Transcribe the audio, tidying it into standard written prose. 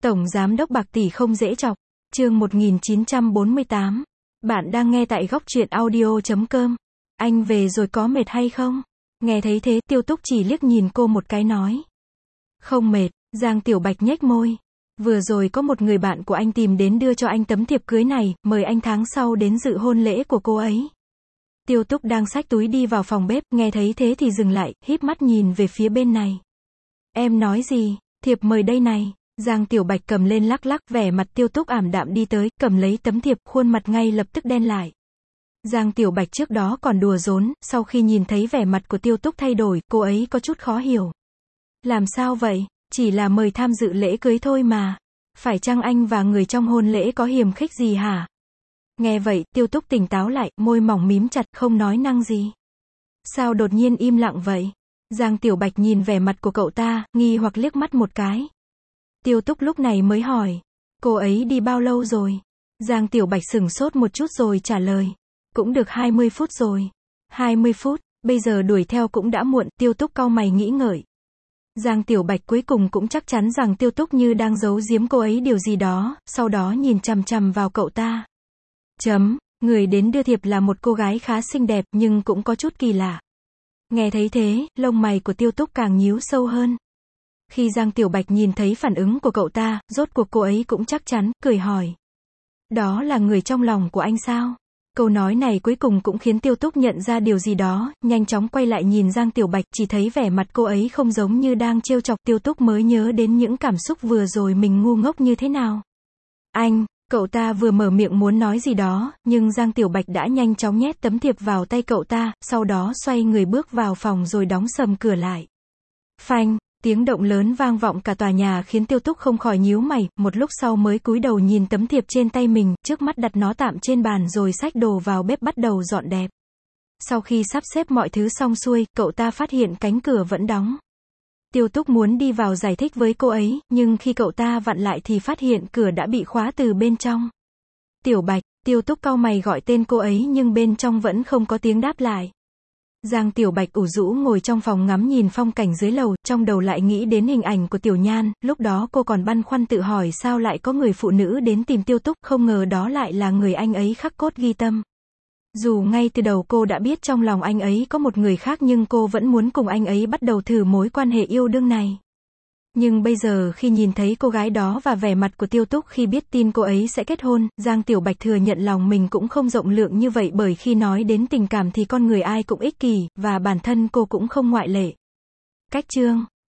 Tổng Giám đốc bạc tỷ không dễ chọc. Chương 1948. Bạn đang nghe tại góc truyện audio.com. Anh về rồi có mệt hay không? Nghe thấy thế, Tiêu Túc chỉ liếc nhìn cô một cái nói. Không mệt. Giang Tiểu Bạch nhếch môi. Vừa rồi có một người bạn của anh tìm đến đưa cho anh tấm thiệp cưới này, mời anh tháng sau đến dự hôn lễ của cô ấy. Tiêu Túc đang xách túi đi vào phòng bếp, nghe thấy thế thì dừng lại, híp mắt nhìn về phía bên này. Em nói gì? Thiệp mời đây này. Giang Tiểu Bạch cầm lên lắc lắc, vẻ mặt Tiêu Túc ảm đạm đi tới, cầm lấy tấm thiệp, khuôn mặt ngay lập tức đen lại. Giang Tiểu Bạch trước đó còn đùa giỡn, sau khi nhìn thấy vẻ mặt của Tiêu Túc thay đổi, cô ấy có chút khó hiểu. Làm sao vậy? Chỉ là mời tham dự lễ cưới thôi mà. Phải chăng anh và người trong hôn lễ có hiềm khích gì hả? Nghe vậy, Tiêu Túc tỉnh táo lại, môi mỏng mím chặt, không nói năng gì. Sao đột nhiên im lặng vậy? Giang Tiểu Bạch nhìn vẻ mặt của cậu ta, nghi hoặc liếc mắt một cái. Tiêu Túc lúc này mới hỏi. Cô ấy đi bao lâu rồi? Giang Tiểu Bạch sửng sốt một chút rồi trả lời. Cũng được 20 phút rồi. 20 phút, bây giờ đuổi theo cũng đã muộn, Tiêu Túc cau mày nghĩ ngợi. Giang Tiểu Bạch cuối cùng cũng chắc chắn rằng Tiêu Túc như đang giấu giếm cô ấy điều gì đó, sau đó nhìn chằm chằm vào cậu ta. Người đến đưa thiệp là một cô gái khá xinh đẹp nhưng cũng có chút kỳ lạ. Nghe thấy thế, lông mày của Tiêu Túc càng nhíu sâu hơn. Khi Giang Tiểu Bạch nhìn thấy phản ứng của cậu ta, rốt cuộc cô ấy cũng chắc chắn, cười hỏi. Đó là người trong lòng của anh sao? Câu nói này cuối cùng cũng khiến Tiêu Túc nhận ra điều gì đó, nhanh chóng quay lại nhìn Giang Tiểu Bạch, chỉ thấy vẻ mặt cô ấy không giống như đang trêu chọc. Tiêu Túc mới nhớ đến những cảm xúc vừa rồi mình ngu ngốc như thế nào. Anh, cậu ta vừa mở miệng muốn nói gì đó, nhưng Giang Tiểu Bạch đã nhanh chóng nhét tấm thiệp vào tay cậu ta, sau đó xoay người bước vào phòng rồi đóng sầm cửa lại. Phanh, tiếng động lớn vang vọng cả tòa nhà khiến Tiêu Túc không khỏi nhíu mày, một lúc sau mới cúi đầu nhìn tấm thiệp trên tay mình, trước mắt đặt nó tạm trên bàn rồi xách đồ vào bếp bắt đầu dọn dẹp. Sau khi sắp xếp mọi thứ xong xuôi, cậu ta phát hiện cánh cửa vẫn đóng. Tiêu Túc muốn đi vào giải thích với cô ấy, nhưng khi cậu ta vặn lại thì phát hiện cửa đã bị khóa từ bên trong. Tiểu Bạch, Tiêu Túc cau mày gọi tên cô ấy nhưng bên trong vẫn không có tiếng đáp lại. Giang Tiểu Bạch ủ rũ ngồi trong phòng ngắm nhìn phong cảnh dưới lầu, trong đầu lại nghĩ đến hình ảnh của Tiểu Nhan, lúc đó cô còn băn khoăn tự hỏi sao lại có người phụ nữ đến tìm Tiêu Túc, không ngờ đó lại là người anh ấy khắc cốt ghi tâm. Dù ngay từ đầu cô đã biết trong lòng anh ấy có một người khác nhưng cô vẫn muốn cùng anh ấy bắt đầu thử mối quan hệ yêu đương này. Nhưng bây giờ khi nhìn thấy cô gái đó và vẻ mặt của Tiêu Túc khi biết tin cô ấy sẽ kết hôn, Giang Tiểu Bạch thừa nhận lòng mình cũng không rộng lượng như vậy, bởi khi nói đến tình cảm thì con người ai cũng ích kỷ, và bản thân cô cũng không ngoại lệ. Cách chương